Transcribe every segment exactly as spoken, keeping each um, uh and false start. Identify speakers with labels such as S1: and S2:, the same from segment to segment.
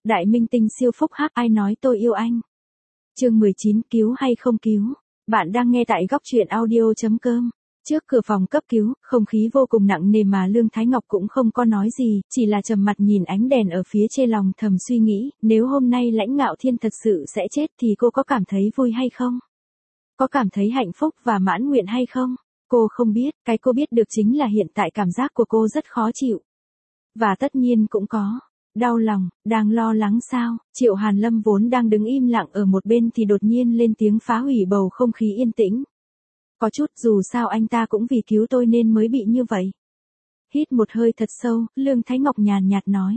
S1: Đại minh tinh siêu phúc hắc, ai nói tôi yêu anh. Chương mười chín, cứu hay không cứu. Bạn đang nghe tại góc truyện audio chấm com. Trước cửa phòng cấp cứu, không khí vô cùng nặng nề mà Lương Thái Ngọc cũng không có nói gì, chỉ là trầm mặt nhìn ánh đèn ở phía trên, lòng thầm suy nghĩ, nếu hôm nay Lãnh Ngạo Thiên thật sự sẽ chết thì cô có cảm thấy vui hay không? Có cảm thấy hạnh phúc và mãn nguyện hay không? Cô không biết, cái cô biết được chính là hiện tại cảm giác của cô rất khó chịu. Và tất nhiên cũng có đau lòng, đang lo lắng sao? Triệu Hàn Lâm vốn đang đứng im lặng ở một bên thì đột nhiên lên tiếng phá hủy bầu không khí yên tĩnh. Có chút, dù sao anh ta cũng vì cứu tôi nên mới bị như vậy. Hít một hơi thật sâu, Lương Thái Ngọc nhàn nhạt nói.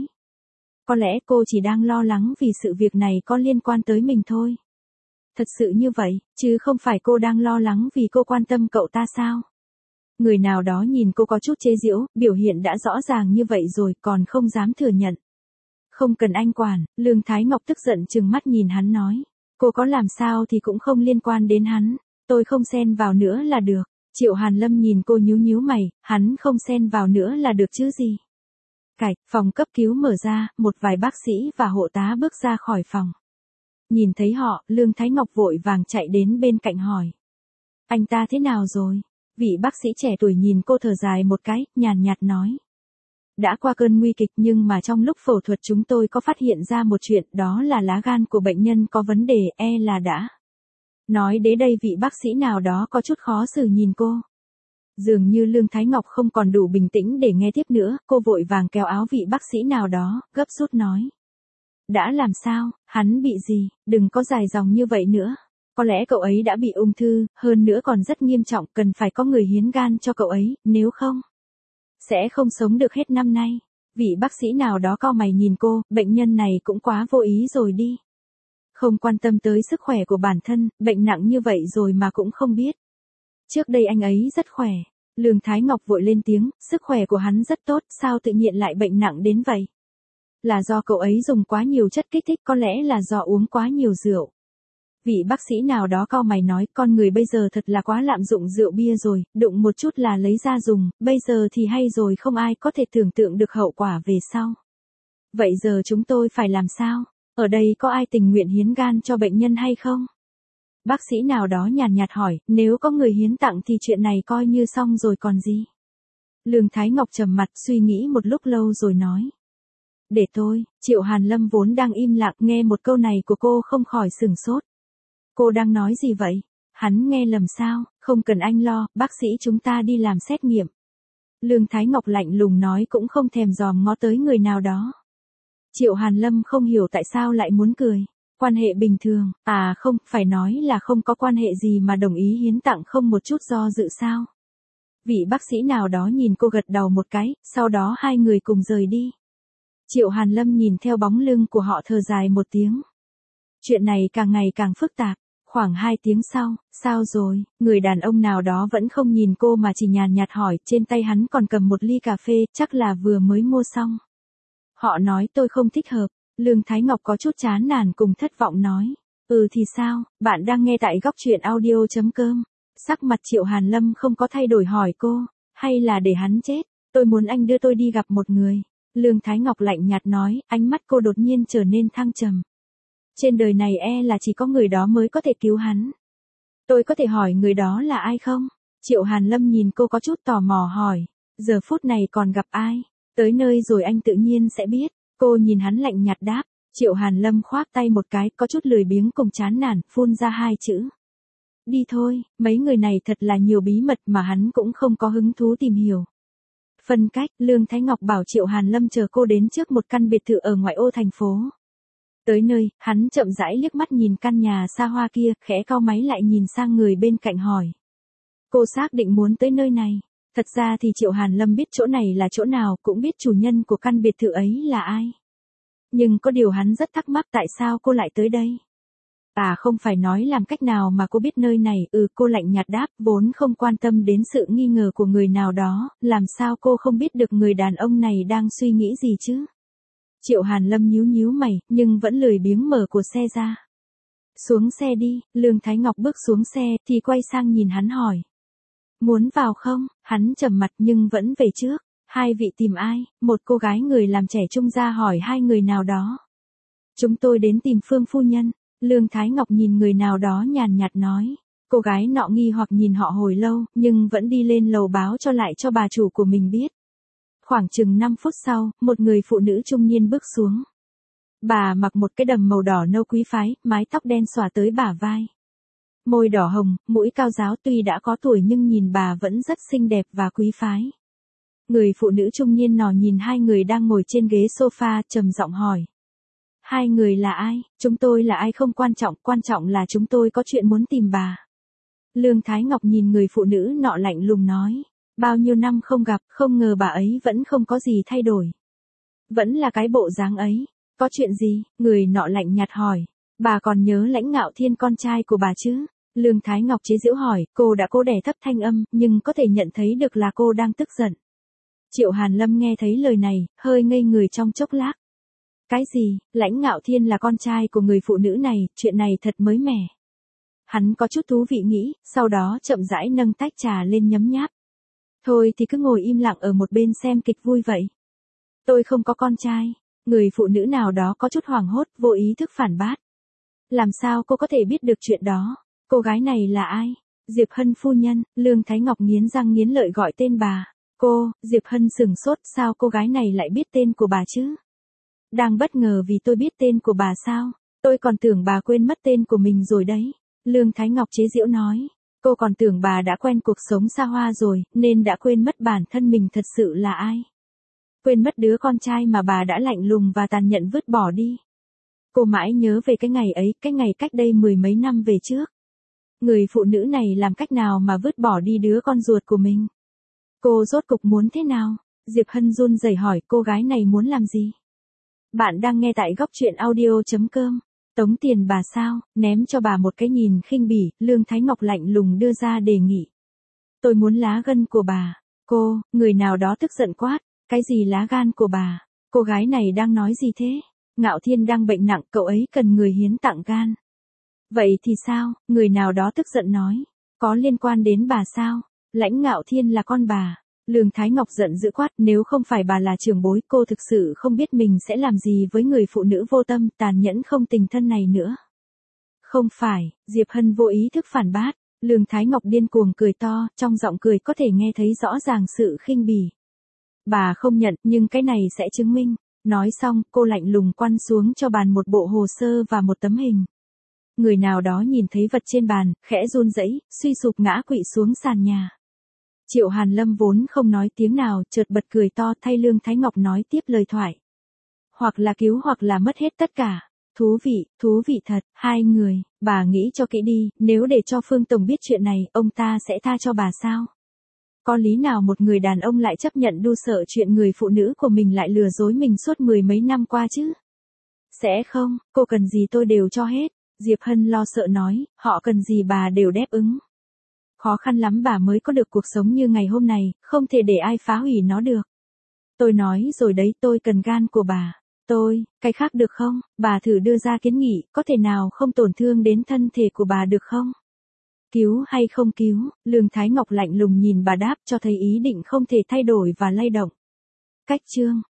S1: Có lẽ cô chỉ đang lo lắng vì sự việc này có liên quan tới mình thôi. Thật sự như vậy, chứ không phải cô đang lo lắng vì cô quan tâm cậu ta sao? Người nào đó nhìn cô có chút chế giễu, biểu hiện đã rõ ràng như vậy rồi còn không dám thừa nhận. Không cần anh quản, Lương Thái Ngọc tức giận trừng mắt nhìn hắn nói. Cô có làm sao thì cũng không liên quan đến hắn, tôi không xen vào nữa là được. Triệu Hàn Lâm nhìn cô nhíu nhíu mày, hắn không xen vào nữa là được chứ gì. Cạch, phòng cấp cứu mở ra, một vài bác sĩ và hộ tá bước ra khỏi phòng. Nhìn thấy họ, Lương Thái Ngọc vội vàng chạy đến bên cạnh hỏi. Anh ta thế nào rồi? Vị bác sĩ trẻ tuổi nhìn cô thở dài một cái, nhàn nhạt nói. Đã qua cơn nguy kịch nhưng mà trong lúc phẫu thuật chúng tôi có phát hiện ra một chuyện, đó là lá gan của bệnh nhân có vấn đề, e là đã. Nói đến đây vị bác sĩ nào đó có chút khó xử nhìn cô. Dường như Lương Thái Ngọc không còn đủ bình tĩnh để nghe tiếp nữa, cô vội vàng kéo áo vị bác sĩ nào đó, gấp rút nói. Đã làm sao, hắn bị gì, đừng có dài dòng như vậy nữa. Có lẽ cậu ấy đã bị ung thư, hơn nữa còn rất nghiêm trọng, cần phải có người hiến gan cho cậu ấy, nếu không, sẽ không sống được hết năm nay. Vị bác sĩ nào đó cau mày nhìn cô, bệnh nhân này cũng quá vô ý rồi đi. Không quan tâm tới sức khỏe của bản thân, bệnh nặng như vậy rồi mà cũng không biết. Trước đây anh ấy rất khỏe. Lương Thái Ngọc vội lên tiếng, sức khỏe của hắn rất tốt, sao tự nhiên lại bệnh nặng đến vậy? Là do cậu ấy dùng quá nhiều chất kích thích, có lẽ là do uống quá nhiều rượu. Vị bác sĩ nào đó cau mày nói, con người bây giờ thật là quá lạm dụng rượu bia rồi, đụng một chút là lấy ra dùng, bây giờ thì hay rồi, không ai có thể tưởng tượng được hậu quả về sau. Vậy giờ chúng tôi phải làm sao? Ở đây có ai tình nguyện hiến gan cho bệnh nhân hay không? Bác sĩ nào đó nhàn nhạt hỏi, nếu có người hiến tặng thì chuyện này coi như xong rồi còn gì? Lương Thái Ngọc trầm mặt suy nghĩ một lúc lâu rồi nói. Để tôi, Triệu Hàn Lâm vốn đang im lặng nghe một câu này của cô không khỏi sửng sốt. Cô đang nói gì vậy? Hắn nghe lầm sao? Không cần anh lo, bác sĩ chúng ta đi làm xét nghiệm. Lương Thái Ngọc lạnh lùng nói cũng không thèm dòm ngó tới người nào đó. Triệu Hàn Lâm không hiểu tại sao lại muốn cười. Quan hệ bình thường, à không, phải nói là không có quan hệ gì mà đồng ý hiến tặng không một chút do dự sao. Vị bác sĩ nào đó nhìn cô gật đầu một cái, sau đó hai người cùng rời đi. Triệu Hàn Lâm nhìn theo bóng lưng của họ thở dài một tiếng. Chuyện này càng ngày càng phức tạp. Khoảng hai tiếng sau, sao rồi, người đàn ông nào đó vẫn không nhìn cô mà chỉ nhàn nhạt hỏi, trên tay hắn còn cầm một ly cà phê, chắc là vừa mới mua xong. Họ nói tôi không thích hợp, Lương Thái Ngọc có chút chán nản cùng thất vọng nói. Ừ thì sao, bạn đang nghe tại góc truyện audio chấm com. Sắc mặt Triệu Hàn Lâm không có thay đổi hỏi cô, hay là để hắn chết, tôi muốn anh đưa tôi đi gặp một người. Lương Thái Ngọc lạnh nhạt nói, ánh mắt cô đột nhiên trở nên thăng trầm. Trên đời này e là chỉ có người đó mới có thể cứu hắn. Tôi có thể hỏi người đó là ai không? Triệu Hàn Lâm nhìn cô có chút tò mò hỏi. Giờ phút này còn gặp ai? Tới nơi rồi anh tự nhiên sẽ biết. Cô nhìn hắn lạnh nhạt đáp. Triệu Hàn Lâm khoác tay một cái, có chút lười biếng cùng chán nản, phun ra hai chữ. Đi thôi, mấy người này thật là nhiều bí mật mà hắn cũng không có hứng thú tìm hiểu. Phân cách, Lương Thái Ngọc bảo Triệu Hàn Lâm chờ cô đến trước một căn biệt thự ở ngoại ô thành phố. Tới nơi, hắn chậm rãi liếc mắt nhìn căn nhà xa hoa kia, khẽ cau máy lại nhìn sang người bên cạnh hỏi. Cô xác định muốn tới nơi này. Thật ra thì Triệu Hàn Lâm biết chỗ này là chỗ nào, cũng biết chủ nhân của căn biệt thự ấy là ai. Nhưng có điều hắn rất thắc mắc tại sao cô lại tới đây. À không phải nói làm cách nào mà cô biết nơi này, ừ cô lạnh nhạt đáp, vốn không quan tâm đến sự nghi ngờ của người nào đó, làm sao cô không biết được người đàn ông này đang suy nghĩ gì chứ. Triệu Hàn Lâm nhíu nhíu mày, nhưng vẫn lười biếng mở cửa xe ra. Xuống xe đi, Lương Thái Ngọc bước xuống xe, thì quay sang nhìn hắn hỏi. Muốn vào không? Hắn trầm mặt nhưng vẫn về trước. Hai vị tìm ai? Một cô gái người làm trẻ trung ra hỏi hai người nào đó. Chúng tôi đến tìm Phương phu nhân. Lương Thái Ngọc nhìn người nào đó nhàn nhạt nói. Cô gái nọ nghi hoặc nhìn họ hồi lâu, nhưng vẫn đi lên lầu báo cho lại cho bà chủ của mình biết. Khoảng chừng năm phút sau, một người phụ nữ trung niên bước xuống. Bà mặc một cái đầm màu đỏ nâu quý phái, mái tóc đen xõa tới bả vai. Môi đỏ hồng, mũi cao ráo, tuy đã có tuổi nhưng nhìn bà vẫn rất xinh đẹp và quý phái. Người phụ nữ trung niên nọ nhìn hai người đang ngồi trên ghế sofa, trầm giọng hỏi. Hai người là ai? Chúng tôi là ai không quan trọng, quan trọng là chúng tôi có chuyện muốn tìm bà. Lương Thái Ngọc nhìn người phụ nữ nọ lạnh lùng nói. Bao nhiêu năm không gặp, không ngờ bà ấy vẫn không có gì thay đổi. Vẫn là cái bộ dáng ấy. Có chuyện gì? Người nọ lạnh nhạt hỏi. Bà còn nhớ Lãnh Ngạo Thiên con trai của bà chứ? Lương Thái Ngọc chế giễu hỏi. Cô đã cố đè thấp thanh âm, nhưng có thể nhận thấy được là cô đang tức giận. Triệu Hàn Lâm nghe thấy lời này, hơi ngây người trong chốc lát. Cái gì? Lãnh Ngạo Thiên là con trai của người phụ nữ này, chuyện này thật mới mẻ. Hắn có chút thú vị nghĩ, sau đó chậm rãi nâng tách trà lên nhấm nháp. Thôi thì cứ ngồi im lặng ở một bên xem kịch vui vậy. Tôi không có con trai. Người phụ nữ nào đó có chút hoảng hốt, vô ý thức phản bác. Làm sao cô có thể biết được chuyện đó? Cô gái này là ai? Diệp Hân phu nhân. Lương Thái Ngọc nghiến răng nghiến lợi gọi tên bà. Cô, Diệp Hân sừng sốt, sao cô gái này lại biết tên của bà chứ? Đang bất ngờ vì tôi biết tên của bà sao? Tôi còn tưởng bà quên mất tên của mình rồi đấy. Lương Thái Ngọc chế giễu nói. Cô còn tưởng bà đã quen cuộc sống xa hoa rồi, nên đã quên mất bản thân mình thật sự là ai. Quên mất đứa con trai mà bà đã lạnh lùng và tàn nhẫn vứt bỏ đi. Cô mãi nhớ về cái ngày ấy, cái ngày cách đây mười mấy năm về trước. Người phụ nữ này làm cách nào mà vứt bỏ đi đứa con ruột của mình? Cô rốt cục muốn thế nào? Diệp Hân run rẩy hỏi cô gái này muốn làm gì? Bạn đang nghe tại góc truyện audio.com. Tống tiền bà sao? Ném cho bà một cái nhìn khinh bỉ, Lương Thái Ngọc lạnh lùng đưa ra đề nghị. Tôi muốn lá gân của bà. Cô, người nào đó tức giận quát. Cái gì lá gan của bà? Cô gái này đang nói gì thế? Ngạo Thiên đang bệnh nặng, cậu ấy cần người hiến tặng gan. Vậy thì sao? Người nào đó tức giận nói. Có liên quan đến bà sao? Lãnh Ngạo Thiên là con bà. Lương Thái Ngọc giận dữ quát, nếu không phải bà là trưởng bối, cô thực sự không biết mình sẽ làm gì với người phụ nữ vô tâm, tàn nhẫn không tình thân này nữa. Không phải, Diệp Hân vô ý thức phản bác. Lương Thái Ngọc điên cuồng cười to, trong giọng cười có thể nghe thấy rõ ràng sự khinh bỉ. Bà không nhận, nhưng cái này sẽ chứng minh. Nói xong, cô lạnh lùng quăng xuống cho bàn một bộ hồ sơ và một tấm hình. Người nào đó nhìn thấy vật trên bàn, khẽ run rẩy, suy sụp ngã quỵ xuống sàn nhà. Triệu Hàn Lâm vốn không nói tiếng nào, chợt bật cười to thay Lương Thái Ngọc nói tiếp lời thoại. Hoặc là cứu hoặc là mất hết tất cả. Thú vị, thú vị thật, hai người, bà nghĩ cho kỹ đi, nếu để cho Phương Tổng biết chuyện này, ông ta sẽ tha cho bà sao? Có lý nào một người đàn ông lại chấp nhận đu sợ chuyện người phụ nữ của mình lại lừa dối mình suốt mười mấy năm qua chứ? Sẽ không, cô cần gì tôi đều cho hết. Diệp Hân lo sợ nói, họ cần gì bà đều đáp ứng. Khó khăn lắm bà mới có được cuộc sống như ngày hôm này, không thể để ai phá hủy nó được. Tôi nói rồi đấy, tôi cần gan của bà. Tôi, cái khác được không? Bà thử đưa ra kiến nghị, có thể nào không tổn thương đến thân thể của bà được không? Cứu hay không cứu? Lương Thái Ngọc lạnh lùng nhìn bà đáp cho thấy ý định không thể thay đổi và lay động. Cách chương